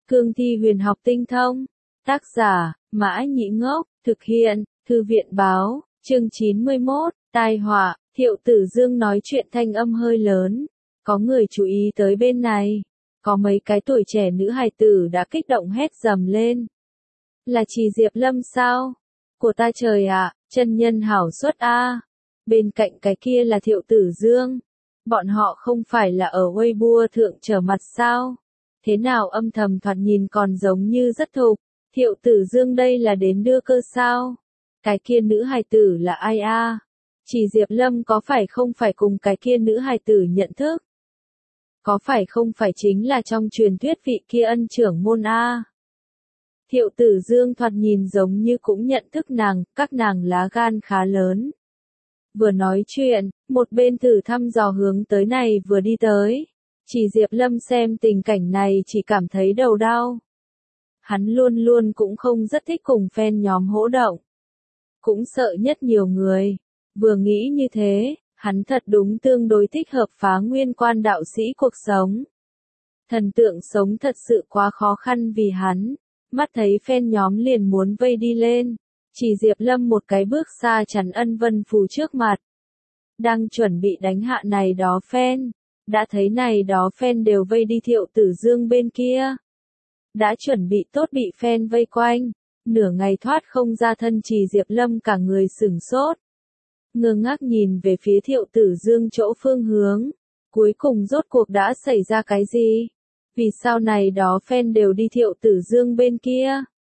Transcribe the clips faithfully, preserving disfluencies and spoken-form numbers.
Cương thi huyền học tinh thông. Tác giả, Mã Nhĩ Ngốc, thực hiện, Thư viện báo, chương chín mươi mốt, tai họa, Thiệu Tử Dương nói chuyện thanh âm hơi lớn. Có người chú ý tới bên này. Có mấy cái tuổi trẻ nữ hài tử đã kích động hét dầm lên. Là Trì Diệp Lâm sao? Của ta trời ạ, chân nhân hảo xuất a. Bên cạnh cái kia là Thiệu Tử Dương. Bọn họ không phải là ở Weibo thượng trở mặt sao? Thế nào âm thầm thoạt nhìn còn giống như rất thục. Thiệu Tử Dương đây là đến đưa cơ sao? Cái kia nữ hài tử là ai a? Trì Diệp Lâm có phải không phải cùng cái kia nữ hài tử nhận thức? Có phải không phải chính là trong truyền thuyết vị kia ân trưởng môn a? Thiệu Tử Dương thoạt nhìn giống như cũng nhận thức nàng, các nàng lá gan khá lớn. Vừa nói chuyện, một bên thử thăm dò hướng tới này vừa đi tới. Chỉ Diệp Lâm xem tình cảnh này chỉ cảm thấy đầu đau. Hắn luôn luôn cũng không rất thích cùng fan nhóm hỗ động. Cũng sợ nhất nhiều người. Vừa nghĩ như thế, hắn thật đúng tương đối thích hợp phá nguyên quan đạo sĩ cuộc sống. Thần tượng sống thật sự quá khó khăn vì hắn. Mắt thấy fan nhóm liền muốn vây đi lên. Chỉ Diệp Lâm một cái bước xa chắn Ân Vân Phù trước mặt. Đang chuẩn bị đánh hạ này đó fan. Đã thấy này đó fan đều vây đi Thiệu Tử Dương bên kia. Đã chuẩn bị tốt bị fan vây quanh. Nửa ngày thoát không ra thân Trì Diệp Lâm cả người sửng sốt. Ngơ ngác nhìn về phía Thiệu Tử Dương chỗ phương hướng. Cuối cùng rốt cuộc đã xảy ra cái gì? Vì sao này đó fan đều đi Thiệu Tử Dương bên kia?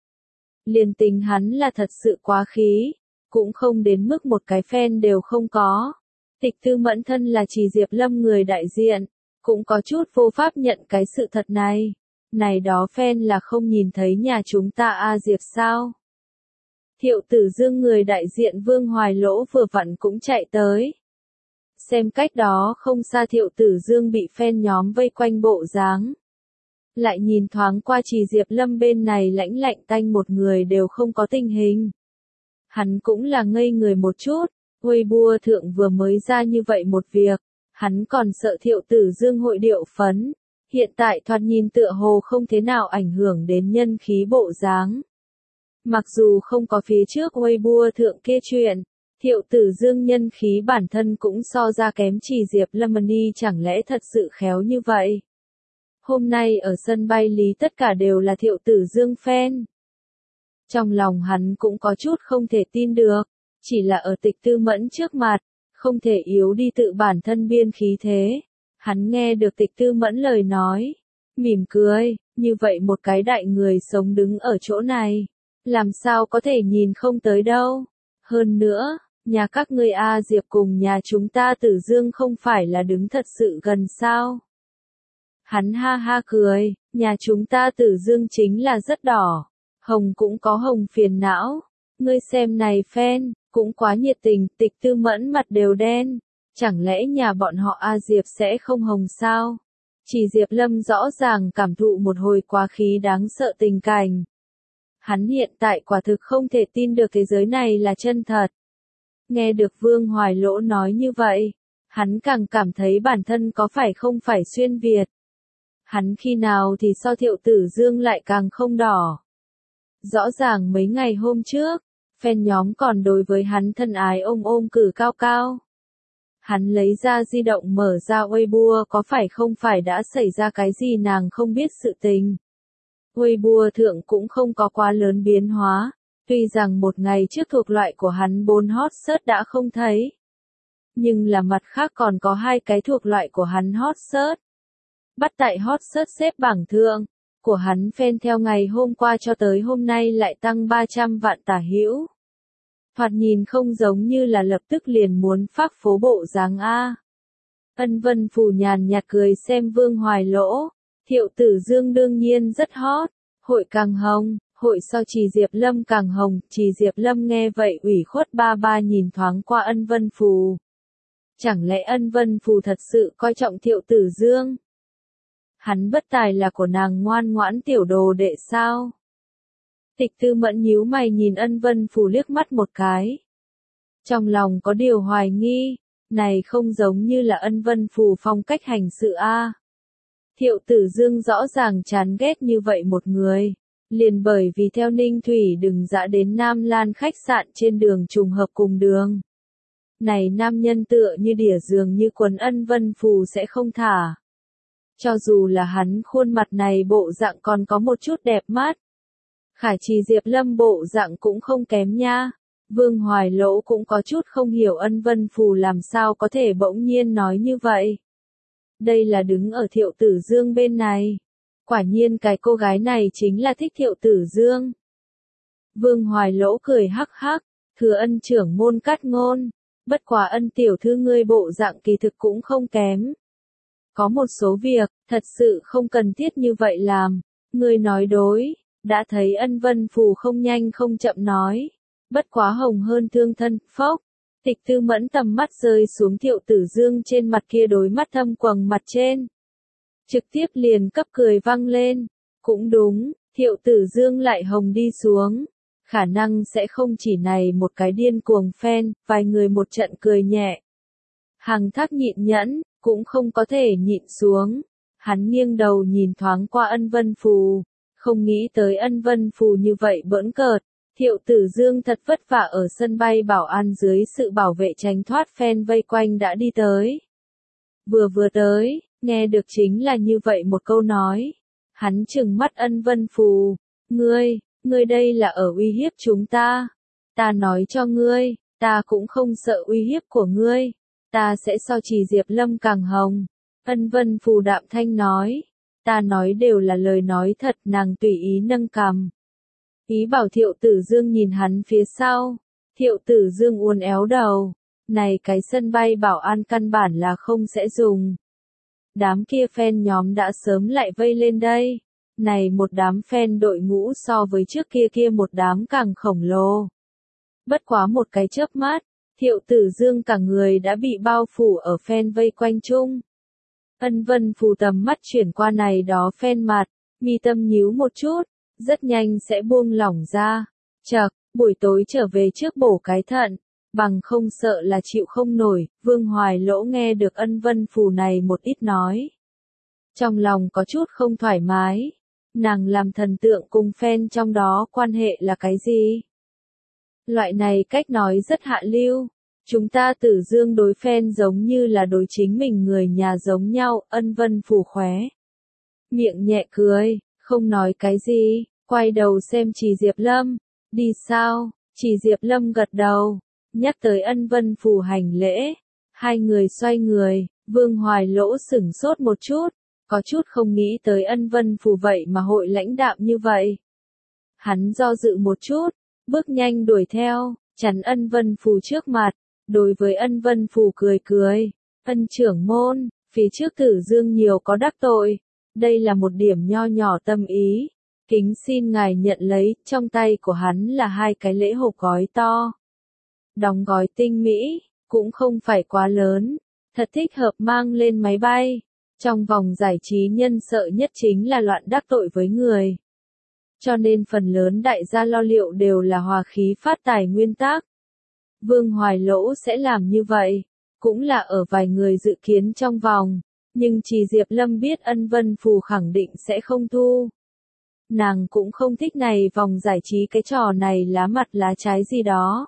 Liền tính hắn là thật sự quá khí. Cũng không đến mức một cái fan đều không có. Tịch Tư Mẫn thân là Trì Diệp Lâm người đại diện. Cũng có chút vô pháp nhận cái sự thật này. Này đó fan là không nhìn thấy nhà chúng ta A Diệp sao? Thiệu Tử Dương người đại diện Vương Hoài Lỗ vừa vặn cũng chạy tới. Xem cách đó không xa Thiệu Tử Dương bị fan nhóm vây quanh bộ dáng. Lại nhìn thoáng qua Trì Diệp Lâm bên này lãnh lạnh tanh một người đều không có tình hình. Hắn cũng là ngây người một chút, Weibo thượng vừa mới ra như vậy một việc, hắn còn sợ Thiệu Tử Dương hội điệu phấn. Hiện tại thoạt nhìn tựa hồ không thế nào ảnh hưởng đến nhân khí bộ dáng. Mặc dù không có phía trước Weibo thượng kia chuyện, Thiệu Tử Dương nhân khí bản thân cũng so ra kém Trì Diệp Lâm đi chẳng lẽ thật sự khéo như vậy. Hôm nay ở sân bay Lý tất cả đều là Thiệu Tử Dương fan. Trong lòng hắn cũng có chút không thể tin được, chỉ là ở Tịch Tư Mẫn trước mặt, không thể yếu đi tự bản thân biên khí thế. Hắn nghe được Tịch Tư Mẫn lời nói, mỉm cười, như vậy một cái đại người sống đứng ở chỗ này, làm sao có thể nhìn không tới đâu. Hơn nữa, nhà các ngươi A Diệp cùng nhà chúng ta Tử Dương không phải là đứng thật sự gần sao. Hắn ha ha cười, nhà chúng ta Tử Dương chính là rất đỏ, hồng cũng có hồng phiền não. Ngươi xem này fan, cũng quá nhiệt tình, Tịch Tư Mẫn mặt đều đen. Chẳng lẽ nhà bọn họ A Diệp sẽ không hồng sao? Chỉ Diệp Lâm rõ ràng cảm thụ một hồi quá khí đáng sợ tình cảnh. Hắn hiện tại quả thực không thể tin được thế giới này là chân thật. Nghe được Vương Hoài Lỗ nói như vậy, hắn càng cảm thấy bản thân có phải không phải xuyên Việt. Hắn khi nào thì so Thiệu Tử Dương lại càng không đỏ. Rõ ràng mấy ngày hôm trước, fan nhóm còn đối với hắn thân ái ôm ôm cử cao cao. Hắn lấy ra di động mở ra Weibo có phải không phải đã xảy ra cái gì nàng không biết sự tình. Weibo thượng cũng không có quá lớn biến hóa, tuy rằng một ngày trước thuộc loại của hắn bốn hot search đã không thấy. Nhưng là mặt khác còn có hai cái thuộc loại của hắn hot search. Bắt tại hot search xếp bảng thượng, của hắn fan theo ngày hôm qua cho tới hôm nay lại tăng ba trăm vạn tả hữu. Thoạt nhìn không giống như là lập tức liền muốn phác phố bộ dáng A. Ân Vân Phù nhàn nhạt cười xem Vương Hoài Lỗ. Thiệu Tử Dương đương nhiên rất hot. Hội càng hồng, hội so Trì Diệp Lâm càng hồng. Trì Diệp Lâm nghe vậy ủy khuất ba ba nhìn thoáng qua Ân Vân Phù. Chẳng lẽ Ân Vân Phù thật sự coi trọng Thiệu Tử Dương? Hắn bất tài là của nàng ngoan ngoãn tiểu đồ đệ sao? Tịch Tư Mẫn nhíu mày nhìn Ân Vân Phù liếc mắt một cái. Trong lòng có điều hoài nghi, này không giống như là Ân Vân Phù phong cách hành sự a. Thiệu Tử Dương rõ ràng chán ghét như vậy một người. Liền bởi vì theo Ninh Thủy đừng dã đến Nam Lan khách sạn trên đường trùng hợp cùng đường. Này nam nhân tựa như đỉa dường như quần Ân Vân Phù sẽ không thả. Cho dù là hắn khuôn mặt này bộ dạng còn có một chút đẹp mắt. Khải Trì Diệp Lâm bộ dạng cũng không kém nha. Vương Hoài Lỗ cũng có chút không hiểu Ân Vân Phù làm sao có thể bỗng nhiên nói như vậy. Đây là đứng ở Thiệu Tử Dương bên này. Quả nhiên cái cô gái này chính là thích Thiệu Tử Dương. Vương Hoài Lỗ cười hắc hắc, thừa Ân trưởng môn cắt ngôn. Bất quá Ân tiểu thư ngươi bộ dạng kỳ thực cũng không kém. Có một số việc, thật sự không cần thiết như vậy làm. Ngươi nói đối, đã thấy Ân Vân Phù không nhanh không chậm nói. Bất quá hồng hơn thương thân, phốc. Tịch Tư Mẫn tầm mắt rơi xuống Thiệu Tử Dương trên mặt kia đối mắt thâm quầng mặt trên. Trực tiếp liền cấp cười vang lên. Cũng đúng, Thiệu Tử Dương lại hồng đi xuống. Khả năng sẽ không chỉ này một cái điên cuồng fan, vài người một trận cười nhẹ. Hằng Thác nhịn nhẫn, cũng không có thể nhịn xuống. Hắn nghiêng đầu nhìn thoáng qua Ân Vân Phù, không nghĩ tới Ân Vân Phù như vậy bỡn cợt. Thiệu Tử Dương thật vất vả ở sân bay bảo an dưới sự bảo vệ tránh thoát fan vây quanh đã đi tới. Vừa vừa tới, nghe được chính là như vậy một câu nói. Hắn trừng mắt Ân Vân Phù, ngươi, ngươi đây là ở uy hiếp chúng ta. Ta nói cho ngươi, ta cũng không sợ uy hiếp của ngươi. Ta sẽ so Trì Diệp Lâm càng hồng. Ân Vân Phù đạm thanh nói. Ta nói đều là lời nói thật, nàng tùy ý nâng cằm. Ý bảo Thiệu Tử Dương nhìn hắn phía sau. Thiệu Tử Dương uốn éo đầu. Này cái sân bay bảo an căn bản là không sẽ dùng. Đám kia fan nhóm đã sớm lại vây lên đây. Này một đám fan đội ngũ so với trước kia kia một đám càng khổng lồ. Bất quá một cái chớp mắt, Thiệu Tử Dương cả người đã bị bao phủ ở fan vây quanh chung. Ân Vân Phù tầm mắt chuyển qua này đó fan mặt, mi tâm nhíu một chút, rất nhanh sẽ buông lỏng ra. Chậc, buổi tối trở về trước bổ cái thận, bằng không sợ là chịu không nổi. Vương Hoài Lỗ nghe được Ân Vân Phù này một ít nói. Trong lòng có chút không thoải mái. Nàng làm thần tượng cùng fan trong đó quan hệ là cái gì? Loại này cách nói rất hạ lưu. Chúng ta Tử Dương đối fan giống như là đối chính mình người nhà giống nhau. Ân Vân Phù khóe miệng nhẹ cười, không nói cái gì, quay đầu xem Trì Diệp Lâm. Đi sao? Trì Diệp Lâm gật đầu, nhắc tới Ân Vân Phù hành lễ. Hai người xoay người, Vương Hoài Lỗ sửng sốt một chút, có chút không nghĩ tới Ân Vân Phù vậy mà hội lãnh đạm như vậy. Hắn do dự một chút, bước nhanh đuổi theo, chắn Ân Vân Phù trước mặt, đối với Ân Vân Phù cười cười. Ân trưởng môn, phía trước Tử Dương nhiều có đắc tội, đây là một điểm nho nhỏ tâm ý. Kính xin ngài nhận lấy. Trong tay của hắn là hai cái lễ hộp gói to. Đóng gói tinh mỹ, cũng không phải quá lớn, thật thích hợp mang lên máy bay. Trong vòng giải trí nhân sợ nhất chính là loạn đắc tội với người. Cho nên phần lớn đại gia lo liệu đều là hòa khí phát tài nguyên tắc. Vương Hoài Lỗ sẽ làm như vậy, cũng là ở vài người dự kiến trong vòng. Nhưng Trì Diệp Lâm biết Ân Vân Phù khẳng định sẽ không thu. Nàng cũng không thích này vòng giải trí cái trò này lá mặt lá trái gì đó.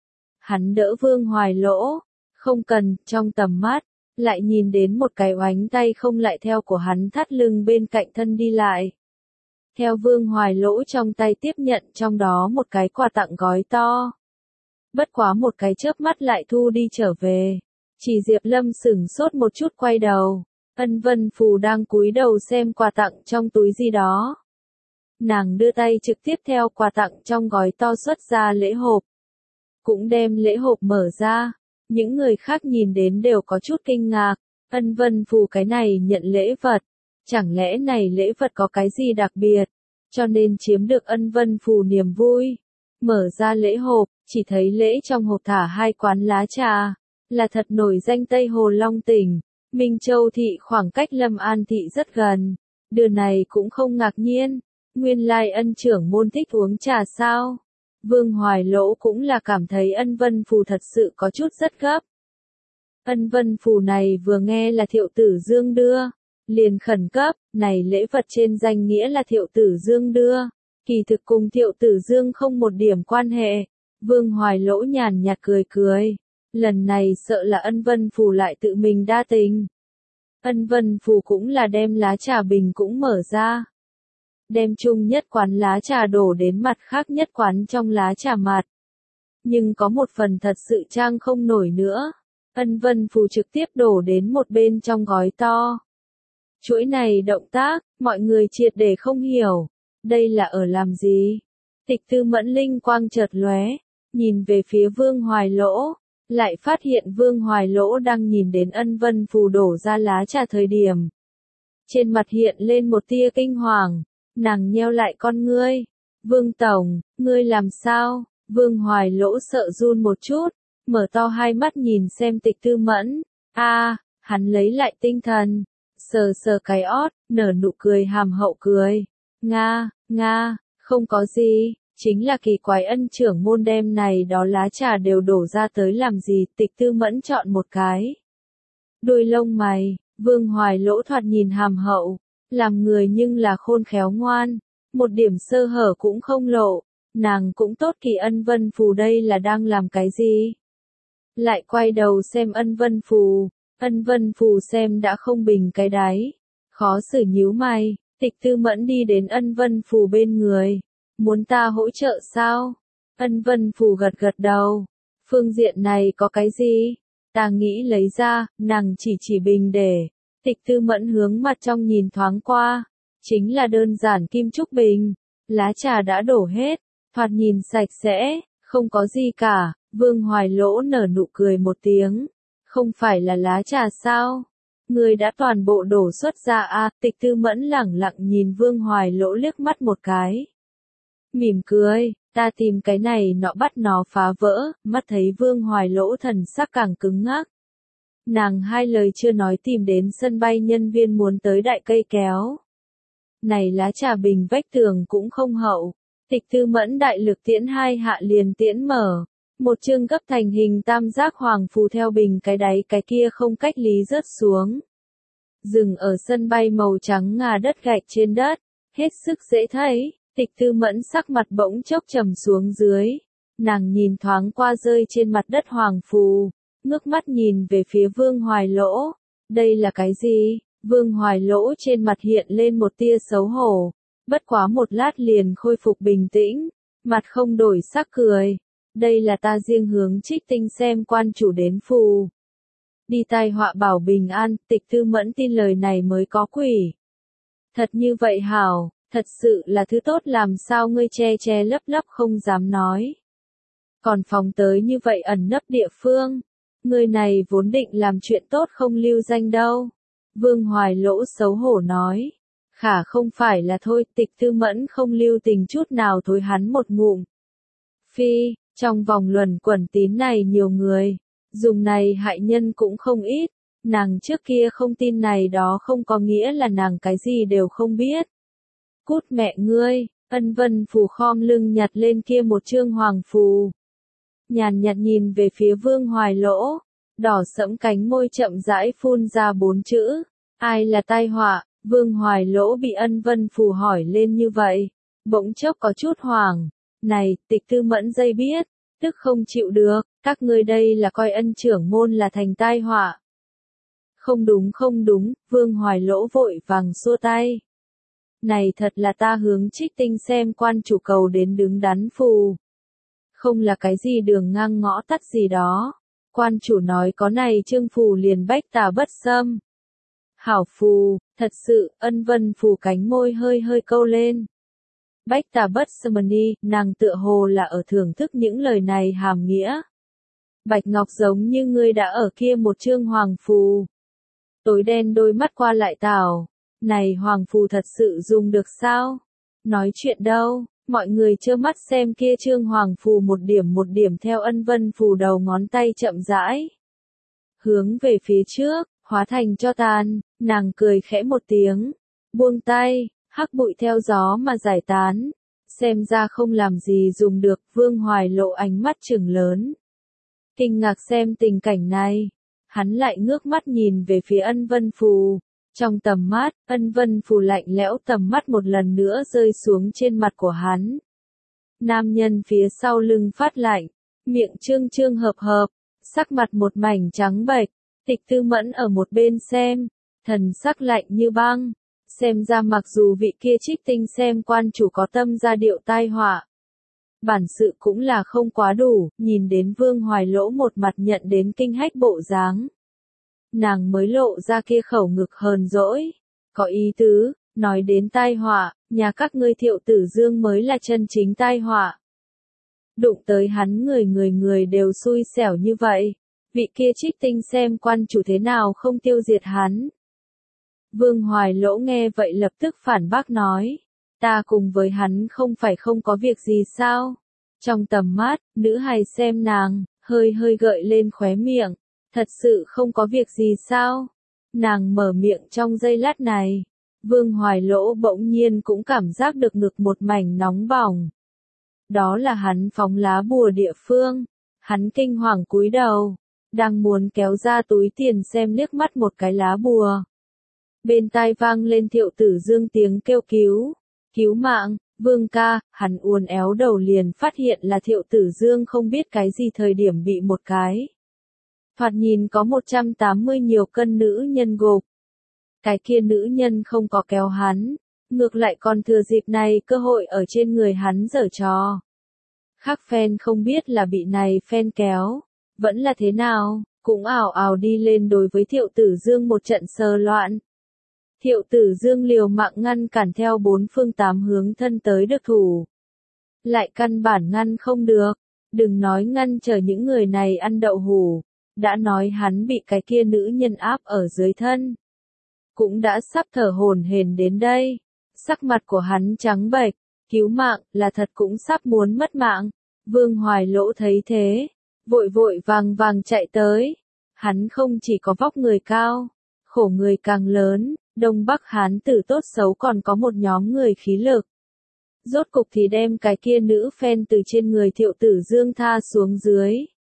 Hắn đỡ Vương Hoài Lỗ, không cần, trong tầm mắt, lại nhìn đến một cái oánh tay không lại theo của hắn thắt lưng bên cạnh thân đi lại. Theo Vương Hoài Lỗ trong tay tiếp nhận trong đó một cái quà tặng gói to. Bất quá một cái chớp mắt lại thu đi trở về. Trì Diệp Lâm sửng sốt một chút quay đầu. Ân Vân Phù đang cúi đầu xem quà tặng trong túi gì đó. Nàng đưa tay trực tiếp theo quà tặng trong gói to xuất ra lễ hộp. Cũng đem lễ hộp mở ra. Những người khác nhìn đến đều có chút kinh ngạc. Ân Vân Phù cái này nhận lễ vật. Chẳng lẽ này lễ vật có cái gì đặc biệt? Cho nên chiếm được Ân Vân Phù niềm vui. Mở ra lễ hộp, chỉ thấy lễ trong hộp thả hai quán lá trà. Là thật nổi danh Tây Hồ Long Tỉnh. Minh Châu Thị khoảng cách Lâm An Thị rất gần. Điều này cũng không ngạc nhiên. Nguyên lai Ân trưởng môn thích uống trà sao? Vương Hoài Lỗ cũng là cảm thấy Ân Vân Phù thật sự có chút rất gấp. Ân Vân Phù này vừa nghe là Thiệu Tử Dương đưa, liền khẩn cấp, này lễ vật trên danh nghĩa là Thiệu Tử Dương đưa, kỳ thực cùng Thiệu Tử Dương không một điểm quan hệ. Vương Hoài Lỗ nhàn nhạt cười cười, lần này sợ là Ân Vân Phù lại tự mình đa tình. Ân Vân Phù cũng là đem lá trà bình cũng mở ra. Đem chung nhất quán lá trà đổ đến mặt khác nhất quán trong lá trà mặt. Nhưng có một phần thật sự trang không nổi nữa. Ân Vân Phù trực tiếp đổ đến một bên trong gói to. Chuỗi này động tác, mọi người triệt để không hiểu. Đây là ở làm gì? Tịch Tư Mẫn linh quang chợt lóe, nhìn về phía Vương Hoài Lỗ, lại phát hiện Vương Hoài Lỗ đang nhìn đến Ân Vân Phù đổ ra lá trà thời điểm. Trên mặt hiện lên một tia kinh hoàng, nàng nheo lại con ngươi. Vương Tổng, ngươi làm sao? Vương Hoài Lỗ sợ run một chút, mở to hai mắt nhìn xem Tịch Tư Mẫn. A, hắn lấy lại tinh thần, sờ sờ cái ót, nở nụ cười hàm hậu cười. Nga, Nga, không có gì, chính là kỳ quái Ân trưởng môn đem này đó lá trà đều đổ ra tới làm gì. Tịch Tư Mẫn chọn một cái đuôi lông mày. Vương Hoài Lỗ thoạt nhìn hàm hậu, làm người nhưng là khôn khéo ngoan, một điểm sơ hở cũng không lộ. Nàng cũng tốt kỳ Ân Vân Phù đây là đang làm cái gì? Lại quay đầu xem Ân Vân Phù, Ân Vân Phù xem đã không bình cái đáy, khó xử nhíu mày. Tịch Tư Mẫn đi đến Ân Vân Phù bên người, muốn ta hỗ trợ sao? Ân Vân Phù gật gật đầu, phương diện này có cái gì? Ta nghĩ lấy ra, nàng chỉ chỉ bình để. Tịch Tư Mẫn hướng mặt trong nhìn thoáng qua, chính là đơn giản kim trúc bình, lá trà đã đổ hết, thoạt nhìn sạch sẽ, không có gì cả. Vương Hoài Lỗ nở nụ cười một tiếng, không phải là lá trà sao? Người đã toàn bộ đổ xuất ra à? Tịch Tư Mẫn lẳng lặng nhìn Vương Hoài Lỗ liếc mắt một cái, mỉm cười, ta tìm cái này nọ bắt nó phá vỡ. Mắt thấy Vương Hoài Lỗ thần sắc càng cứng ngắc, nàng hai lời chưa nói tìm đến sân bay nhân viên muốn tới đại cây kéo. Này lá trà bình vách tường cũng không hậu. Tịch Tư Mẫn đại lực tiễn hai hạ liền tiễn mở, một chương gấp thành hình tam giác hoàng phù theo bình cái đáy cái kia không cách lý rớt xuống. Dừng ở sân bay màu trắng ngà đất gạch trên đất, hết sức dễ thấy. Tịch Tư Mẫn sắc mặt bỗng chốc trầm xuống dưới, nàng nhìn thoáng qua rơi trên mặt đất hoàng phù, ngước mắt nhìn về phía Vương Hoài Lỗ. Đây là cái gì? Vương Hoài Lỗ trên mặt hiện lên một tia xấu hổ, bất quá một lát liền khôi phục bình tĩnh, mặt không đổi sắc cười. Đây là ta riêng hướng Trích Tinh xem quan chủ đến phù. Đi tai họa bảo bình an. Tịch Tư Mẫn tin lời này mới có quỷ. Thật như vậy hảo, thật sự là thứ tốt làm sao ngươi che che lấp lấp không dám nói. Còn phóng tới như vậy ẩn nấp địa phương. Người này vốn định làm chuyện tốt không lưu danh đâu. Vương Hoài Lỗ xấu hổ nói. Khả không phải là thôi. Tịch Tư Mẫn không lưu tình chút nào thối hắn một ngụm. Phi, trong vòng luẩn quẩn tín này nhiều người, dùng này hại nhân cũng không ít. Nàng trước kia không tin này đó không có nghĩa là nàng cái gì đều không biết. Cút mẹ ngươi. Ân Vân Phù khom lưng nhặt lên kia một chương hoàng phù, nhàn nhạt nhìn về phía Vương Hoài Lỗ, đỏ sẫm cánh môi chậm rãi phun ra bốn chữ. Ai là tai họa? Vương Hoài Lỗ bị Ân Vân Phù hỏi lên như vậy, bỗng chốc có chút hoảng. Này, Tịch Tư Mẫn dây biết, tức không chịu được, các ngươi đây là coi Ân trưởng môn là thành tai họa. Không đúng không đúng. Vương Hoài Lỗ vội vàng xua tay. Này thật là ta hướng Trích Tinh xem quan chủ cầu đến đứng đắn phù. Không là cái gì đường ngang ngõ tắt gì đó. Quan chủ nói có này chương phù liền bách tà bất xâm. Hảo phù, thật sự. Ân Vân Phù cánh môi hơi hơi câu lên. Bách tà bất xâm đi, nàng tựa hồ là ở thưởng thức những lời này hàm nghĩa. Bạch Ngọc giống như ngươi đã ở kia một chương hoàng phù. Tối đen đôi mắt qua lại tảo. Này hoàng phù thật sự dùng được sao? Nói chuyện đâu, mọi người trơ mắt xem kia chương hoàng phù một điểm một điểm theo Ân Vân Phù đầu ngón tay chậm rãi. Hướng về phía trước, hóa thành cho tàn, nàng cười khẽ một tiếng, buông tay, hắc bụi theo gió mà giải tán. Xem ra không làm gì dùng được. Vương Hoài Lộ ánh mắt trừng lớn, kinh ngạc xem tình cảnh này. Hắn lại ngước mắt nhìn về phía Ân Vân Phù. Trong tầm mắt, Ân Vân Phù lạnh lẽo tầm mắt một lần nữa rơi xuống trên mặt của hắn. Nam nhân phía sau lưng phát lạnh, miệng trương trương hợp hợp, sắc mặt một mảnh trắng bệch. Tịch Tư Mẫn ở một bên xem, thần sắc lạnh như băng. Xem ra mặc dù vị kia Trích Tinh xem quan chủ có tâm ra điệu tai họa, bản sự cũng là không quá đủ. Nhìn đến Vương Hoài Lỗ một mặt nhận đến kinh hách bộ dáng, nàng mới lộ ra kia khẩu ngực hờn dỗi, có ý tứ, nói đến tai họa, nhà các ngươi Thiệu Tử Dương mới là chân chính tai họa. Đụng tới hắn người người người đều xui xẻo như vậy, vị kia Trích Tinh xem quan chủ thế nào không tiêu diệt hắn. Vương Hoài Lỗ nghe vậy lập tức phản bác nói, ta cùng với hắn không phải không có việc gì sao? Trong tầm mắt, nữ hài xem nàng, hơi hơi gợi lên khóe miệng, thật sự không có việc gì sao? Nàng mở miệng trong giây lát này, Vương Hoài Lỗ bỗng nhiên cũng cảm giác được ngực một mảnh nóng bỏng. Đó là hắn phóng lá bùa địa phương, hắn kinh hoàng cúi đầu, đang muốn kéo ra túi tiền xem liếc mắt một cái lá bùa. Bên tai vang lên Thiệu Tử Dương tiếng kêu cứu, cứu mạng, Vương ca. Hắn uốn éo đầu liền phát hiện là Thiệu Tử Dương không biết cái gì thời điểm bị một cái thoạt nhìn có một trăm tám mươi nhiều cân nữ nhân gục. Cái kia nữ nhân không có kéo hắn, ngược lại còn thừa dịp này cơ hội ở trên người hắn giở trò. Khác phen không biết là bị này phen kéo, vẫn là thế nào, cũng ảo ảo đi lên đối với Thiệu Tử Dương một trận sờ loạn. Thiệu Tử Dương liều mạng ngăn cản theo bốn phương tám hướng thân tới được thủ. Lại căn bản ngăn không được, đừng nói ngăn chờ những người này ăn đậu hủ, đã nói hắn bị cái kia nữ nhân áp ở dưới thân. Cũng đã sắp thở hổn hển đến đây, sắc mặt của hắn trắng bệch, cứu mạng, là thật cũng sắp muốn mất mạng. Vương Hoài Lỗ thấy thế, vội vội vàng vàng chạy tới. Hắn không chỉ có vóc người cao, khổ người càng lớn, Đông Bắc Hán tử tốt xấu còn có một nhóm người khí lực. Rốt cục thì đem cái kia nữ phen từ trên người Thiệu Tử Dương tha xuống dưới.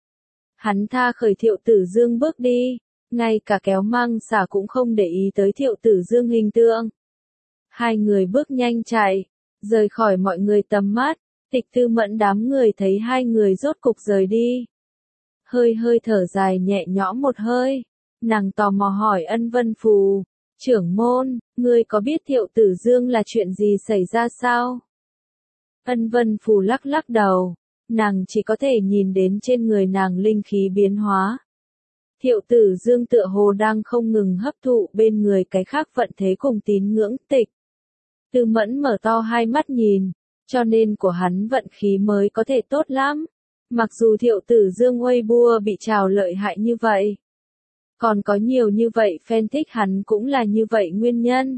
Hắn tha khởi Thiệu Tử Dương bước đi, ngay cả kéo măng xả cũng không để ý tới Thiệu Tử Dương hình tượng. Hai người bước nhanh chạy, rời khỏi mọi người tầm mắt. Tịch Tư Mẫn đám người thấy hai người rốt cục rời đi, hơi hơi thở dài nhẹ nhõm một hơi. Nàng tò mò hỏi Ân Vân Phù, trưởng môn, ngươi có biết Thiệu Tử Dương là chuyện gì xảy ra sao? Ân Vân Phù lắc lắc đầu, nàng chỉ có thể nhìn đến trên người nàng linh khí biến hóa. Thiệu Tử Dương tựa hồ đang không ngừng hấp thụ bên người cái khác vận thế cùng tín ngưỡng. Tịch Tư Mẫn mở to hai mắt nhìn, cho nên của hắn vận khí mới có thể tốt lắm. Mặc dù Thiệu Tử Dương uây bua bị trào lợi hại như vậy, còn có nhiều như vậy fan thích hắn cũng là như vậy nguyên nhân.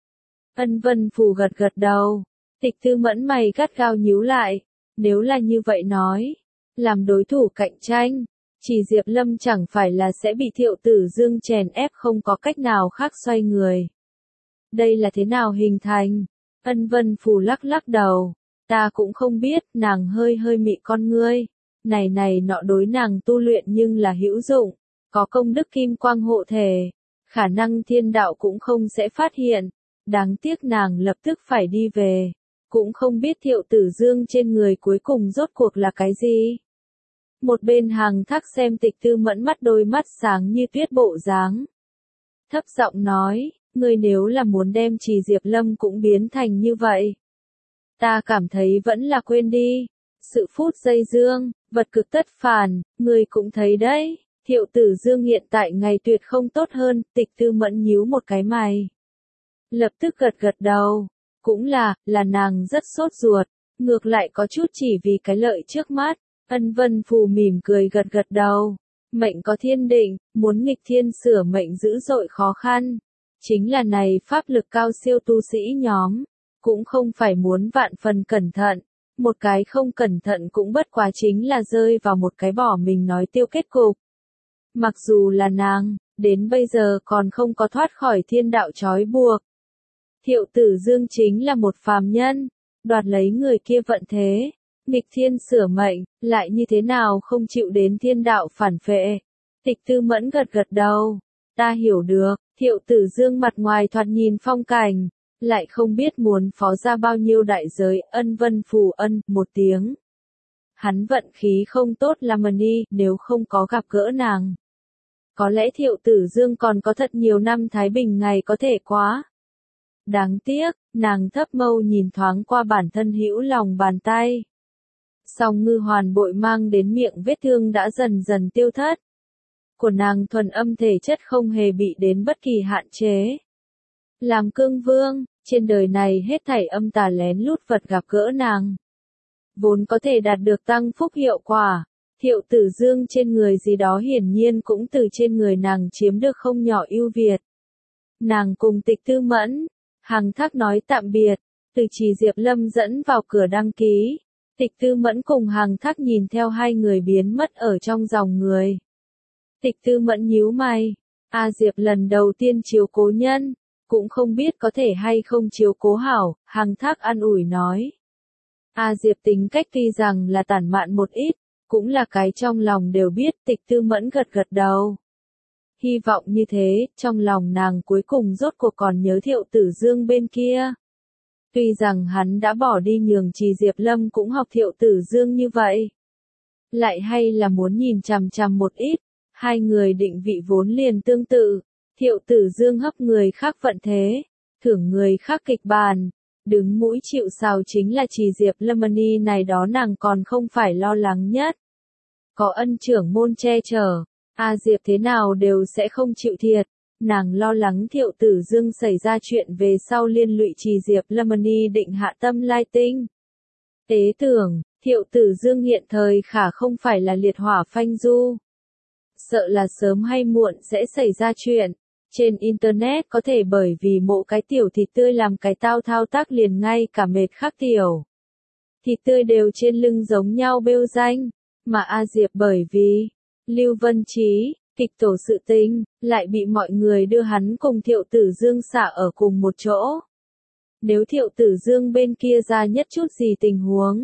Ân Vân Phù gật gật đầu, Tịch Tư Mẫn mày gắt gao nhíu lại, nếu là như vậy nói, làm đối thủ cạnh tranh, chỉ Diệp Lâm chẳng phải là sẽ bị Thiệu Tử Dương chèn ép không có cách nào khác xoay người. Đây là thế nào hình thành? Ân Vân Phù lắc lắc đầu, ta cũng không biết. Nàng hơi hơi mị con ngươi, này này nọ đối nàng tu luyện nhưng là hữu dụng, có công đức kim quang hộ thể, khả năng thiên đạo cũng không sẽ phát hiện. Đáng tiếc nàng lập tức phải đi về, cũng không biết Thiệu Tử Dương trên người cuối cùng rốt cuộc là cái gì. Một bên hàng thác xem Tịch Tư Mẫn mắt đôi mắt sáng như tuyết bộ dáng, thấp giọng nói, ngươi nếu là muốn đem Trì Diệp Lâm cũng biến thành như vậy, ta cảm thấy vẫn là quên đi. Sự phút giây dương, vật cực tất phản, ngươi cũng thấy đấy. Thiệu Tử Dương hiện tại ngày tuyệt không tốt hơn. Tịch Tư Mẫn nhíu một cái mày, lập tức gật gật đầu, cũng là, là nàng rất sốt ruột, ngược lại có chút chỉ vì cái lợi trước mắt. Ân Vân Phù mỉm cười gật gật đầu, mệnh có thiên định, muốn nghịch thiên sửa mệnh dữ dội khó khăn. Chính là này pháp lực cao siêu tu sĩ nhóm, cũng không phải muốn vạn phần cẩn thận, một cái không cẩn thận cũng bất quá chính là rơi vào một cái bỏ mình nói tiêu kết cục. Mặc dù là nàng, đến bây giờ còn không có thoát khỏi thiên đạo trói buộc. Thiệu Tử Dương chính là một phàm nhân, đoạt lấy người kia vận thế, nghịch thiên sửa mệnh, lại như thế nào không chịu đến thiên đạo phản phệ. Tịch Tư Mẫn gật gật đầu, ta hiểu được. Thiệu Tử Dương mặt ngoài thoạt nhìn phong cảnh, lại không biết muốn phó ra bao nhiêu đại giới. Ân Vân Phù ân một tiếng. Hắn vận khí không tốt làm đi, nếu không có gặp gỡ nàng. Có lẽ Thiệu Tử Dương còn có thật nhiều năm thái bình ngày có thể quá. Đáng tiếc, nàng thấp mâu nhìn thoáng qua bản thân hữu lòng bàn tay. Song ngư hoàn bội mang đến miệng vết thương đã dần dần tiêu thất. Của nàng thuần âm thể chất không hề bị đến bất kỳ hạn chế. Làm cương vương, trên đời này hết thảy âm tà lén lút vật gặp gỡ nàng. Vốn có thể đạt được tăng phúc hiệu quả, Thiệu Tử Dương trên người gì đó hiển nhiên cũng từ trên người nàng chiếm được không nhỏ ưu việt. Nàng cùng Tịch Tư Mẫn, Hằng Thác nói tạm biệt, Từ Trì Diệp Lâm dẫn vào cửa đăng ký. Tịch Tư Mẫn cùng Hằng Thác nhìn theo hai người biến mất ở trong dòng người. Tịch Tư Mẫn nhíu mày, A Diệp lần đầu tiên chiếu cố nhân, cũng không biết có thể hay không chiếu cố hảo. Hằng Thác an ủi nói. A Diệp tính cách tuy rằng là tản mạn một ít, cũng là cái trong lòng đều biết. Tịch Tư Mẫn gật gật đầu. Hy vọng như thế, trong lòng nàng cuối cùng rốt cuộc còn nhớ Thiệu Tử Dương bên kia. Tuy rằng hắn đã bỏ đi nhường Trì Diệp Lâm cũng học Thiệu Tử Dương như vậy. Lại hay là muốn nhìn chằm chằm một ít, hai người định vị vốn liền tương tự. Thiệu Tử Dương hấp người khác vận thế, thưởng người khác kịch bản, đứng mũi chịu sào chính là Trì Diệp Lâm Ni này đó nàng còn không phải lo lắng nhất. Có ân trưởng môn che chở, A Diệp thế nào đều sẽ không chịu thiệt. Nàng lo lắng Thiệu Tử Dương xảy ra chuyện về sau liên lụy Trì Diệp Lâm Ni định hạ tâm lai tinh. Tế tưởng, Thiệu Tử Dương hiện thời khả không phải là liệt hỏa phanh du. Sợ là sớm hay muộn sẽ xảy ra chuyện. Trên Internet có thể bởi vì mộ cái tiểu thịt tươi làm cái tao thao tác liền ngay cả mệt khắc tiểu. Thịt tươi đều trên lưng giống nhau bêu danh, mà A Diệp bởi vì Lưu Vân Trí, kịch tổ sự tình, lại bị mọi người đưa hắn cùng Thiệu Tử Dương xả ở cùng một chỗ. Nếu Thiệu Tử Dương bên kia ra nhất chút gì tình huống,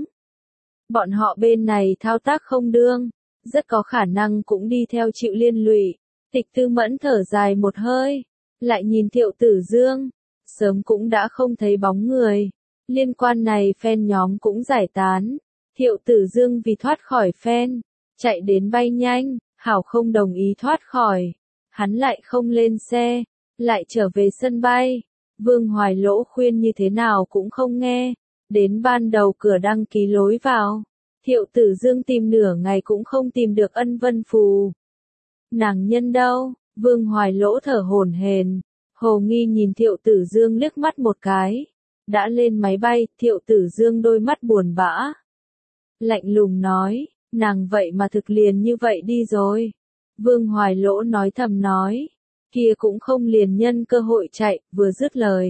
bọn họ bên này thao tác không đương, rất có khả năng cũng đi theo chịu liên lụy. Tịch Tư Mẫn thở dài một hơi, lại nhìn Thiệu Tử Dương, sớm cũng đã không thấy bóng người. Liên quan này fan nhóm cũng giải tán. Thiệu Tử Dương vì thoát khỏi fan, chạy đến bay nhanh, hảo không đồng ý thoát khỏi. Hắn lại không lên xe, lại trở về sân bay. Vương Hoài Lỗ khuyên như thế nào cũng không nghe. Đến ban đầu cửa đăng ký lối vào, Thiệu Tử Dương tìm nửa ngày cũng không tìm được Ân Vân Phù. Nàng nhân đâu? Vương Hoài Lỗ thở hổn hển. Hồ nghi nhìn Thiệu Tử Dương liếc mắt một cái. Đã lên máy bay, Thiệu Tử Dương đôi mắt buồn bã. Lạnh lùng nói, nàng vậy mà thực liền như vậy đi rồi. Vương Hoài Lỗ nói thầm nói, kia cũng không liền nhân cơ hội chạy, vừa dứt lời.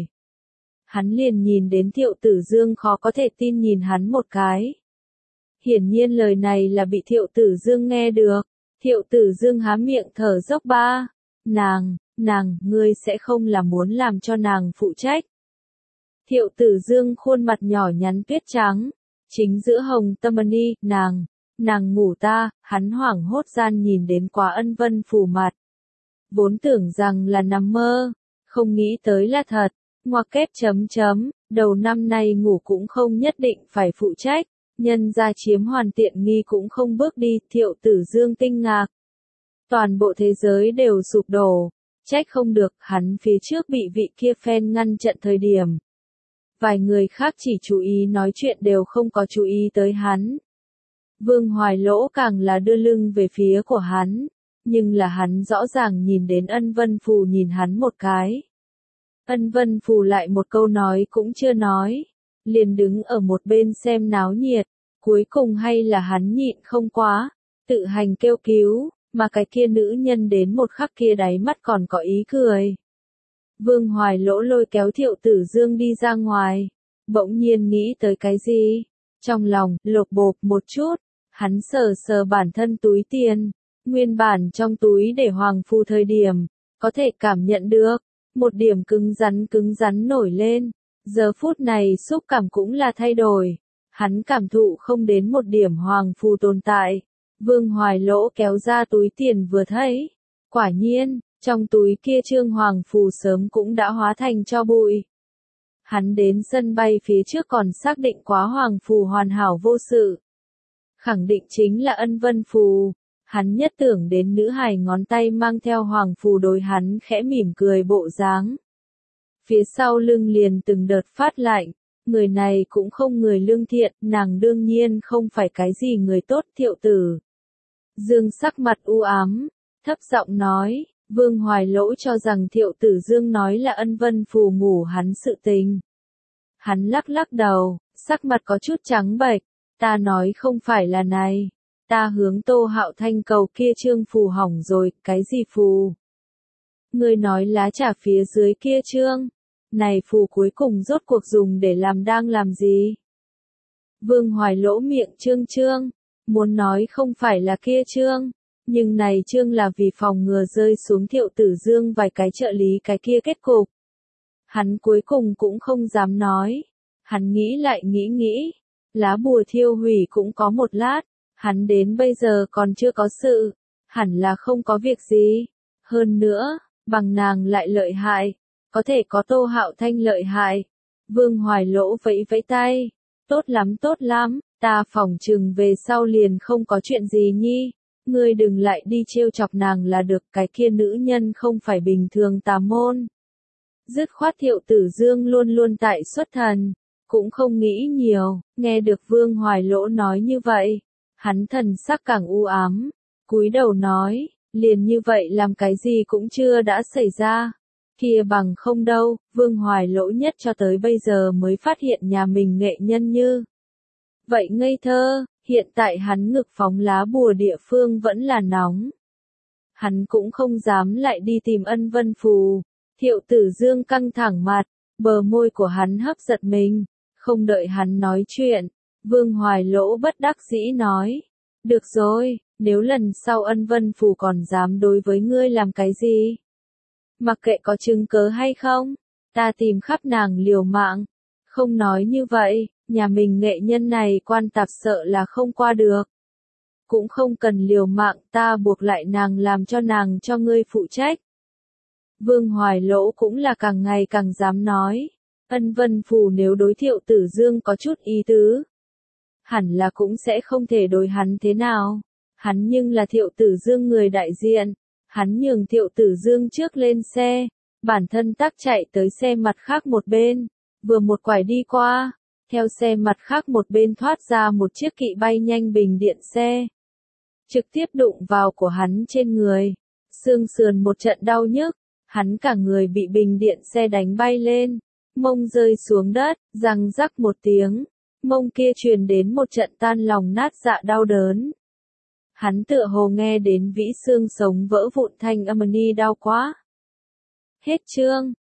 Hắn liền nhìn đến Thiệu Tử Dương khó có thể tin nhìn hắn một cái. Hiển nhiên lời này là bị Thiệu Tử Dương nghe được. Thiệu Tử Dương há miệng thở dốc ba. Nàng, nàng, ngươi sẽ không là muốn làm cho nàng phụ trách. Thiệu Tử Dương khuôn mặt nhỏ nhắn tuyết trắng, chính giữa hồng tâm ni, nàng, nàng ngủ ta. Hắn hoảng hốt gian nhìn đến quá Ân Vân Phù mặt. Vốn tưởng rằng là nằm mơ, không nghĩ tới là thật. Ngoặc kép chấm chấm, đầu năm nay ngủ cũng không nhất định phải phụ trách. Nhân ra chiếm hoàn tiện nghi cũng không bước đi. Thiệu Tử Dương kinh ngạc. Toàn bộ thế giới đều sụp đổ. Trách không được, hắn phía trước bị vị kia fan ngăn chặn thời điểm. Vài người khác chỉ chú ý nói chuyện đều không có chú ý tới hắn. Vương Hoài Lỗ càng là đưa lưng về phía của hắn. Nhưng là hắn rõ ràng nhìn đến Ân Vân Phù nhìn hắn một cái. Ân Vân Phù lại một câu nói cũng chưa nói. Liền đứng ở một bên xem náo nhiệt. Cuối cùng hay là hắn nhịn không quá. Tự hành kêu cứu. Mà cái kia nữ nhân đến một khắc kia đáy mắt còn có ý cười. Vương Hoài Lỗ lôi kéo Thiệu Tử Dương đi ra ngoài. Bỗng nhiên nghĩ tới cái gì? Trong lòng, lột bột một chút. Hắn sờ sờ bản thân túi tiền. Nguyên bản trong túi để Hoàng Phu thời điểm. Có thể cảm nhận được. Một điểm cứng rắn cứng rắn nổi lên. Giờ phút này xúc cảm cũng là thay đổi. Hắn cảm thụ không đến một điểm Hoàng Phu tồn tại. Vương Hoài Lỗ kéo ra túi tiền vừa thấy. Quả nhiên, Trong túi kia trương hoàng phù sớm cũng đã hóa thành tro bụi. Hắn đến sân bay phía trước còn xác định quá hoàng phù hoàn hảo vô sự. Khẳng định chính là ân vân phù. Hắn nhất tưởng đến nữ hài ngón tay mang theo hoàng phù đối hắn khẽ mỉm cười bộ dáng. Phía sau lưng liền từng đợt phát lạnh. Người này cũng không người lương thiện, nàng đương nhiên không phải cái gì người tốt. Thiệu Tử Dương sắc mặt u ám, thấp giọng nói, Vương Hoài Lỗ cho rằng Thiệu Tử Dương nói là ân vân phù ngủ hắn sự tình. Hắn lắc lắc đầu, sắc mặt có chút trắng bệch, ta nói không phải là này, ta hướng Tô Hạo Thanh cầu kia trương phù hỏng rồi, cái gì phù? Ngươi nói lá trà phía dưới kia trương, này phù cuối cùng rốt cuộc dùng để làm đang làm gì? Vương Hoài Lỗ miệng trương trương, muốn nói không phải là kia trương, nhưng này trương là vì phòng ngừa rơi xuống Thiệu Tử Dương vài cái trợ lý cái kia kết cục. Hắn cuối cùng cũng không dám nói, hắn nghĩ lại nghĩ nghĩ, lá bùa thiêu hủy cũng có một lát, hắn đến bây giờ còn chưa có sự, hẳn là không có việc gì, hơn nữa, bằng nàng lại lợi hại, có thể có Tô Hạo Thanh lợi hại. Vương Hoài Lỗ vẫy vẫy tay, tốt lắm tốt lắm, ta phỏng chừng về sau liền không có chuyện gì nhi, ngươi đừng lại đi trêu chọc nàng là được, cái kia nữ nhân không phải bình thường tà môn. Dứt khoát Thiệu Tử Dương luôn luôn tại xuất thần, cũng không nghĩ nhiều, nghe được Vương Hoài Lỗ nói như vậy, hắn thần sắc càng u ám, cúi đầu nói, liền như vậy làm cái gì cũng chưa đã xảy ra. Kia bằng không đâu, Vương Hoài Lỗ nhất cho tới bây giờ mới phát hiện nhà mình nghệ nhân như vậy ngây thơ, hiện tại hắn ngực phóng lá bùa địa phương vẫn là nóng. Hắn cũng không dám lại đi tìm ân vân phù. Thiệu Tử Dương căng thẳng mặt, bờ môi của hắn hấp giật mình, không đợi hắn nói chuyện, Vương Hoài Lỗ bất đắc dĩ nói, được rồi, nếu lần sau ân vân phù còn dám đối với ngươi làm cái gì? Mặc kệ có chứng cớ hay không, ta tìm khắp nàng liều mạng, không nói như vậy, nhà mình nghệ nhân này quan tạp sợ là không qua được. Cũng không cần liều mạng, ta buộc lại nàng làm cho nàng cho ngươi phụ trách. Vương Hoài Lỗ cũng là càng ngày càng dám nói, ân vân phù nếu đối Thiệu Tử Dương có chút ý tứ, hẳn là cũng sẽ không thể đối hắn thế nào, hắn nhưng là Thiệu Tử Dương người đại diện, hắn nhường Thiệu Tử Dương trước lên xe, bản thân tắc chạy tới xe mặt khác một bên, vừa một quải đi qua, theo xe mặt khác một bên thoát ra một chiếc kỵ bay nhanh bình điện xe, trực tiếp đụng vào của hắn trên người, xương sườn một trận đau nhức. Hắn cả người bị bình điện xe đánh bay lên, mông rơi xuống đất, răng rắc một tiếng, mông kia truyền đến một trận tan lòng nát dạ đau đớn. Hắn tựa hồ nghe đến vĩ xương sống vỡ vụn thanh âm ni đau quá. Hết chương.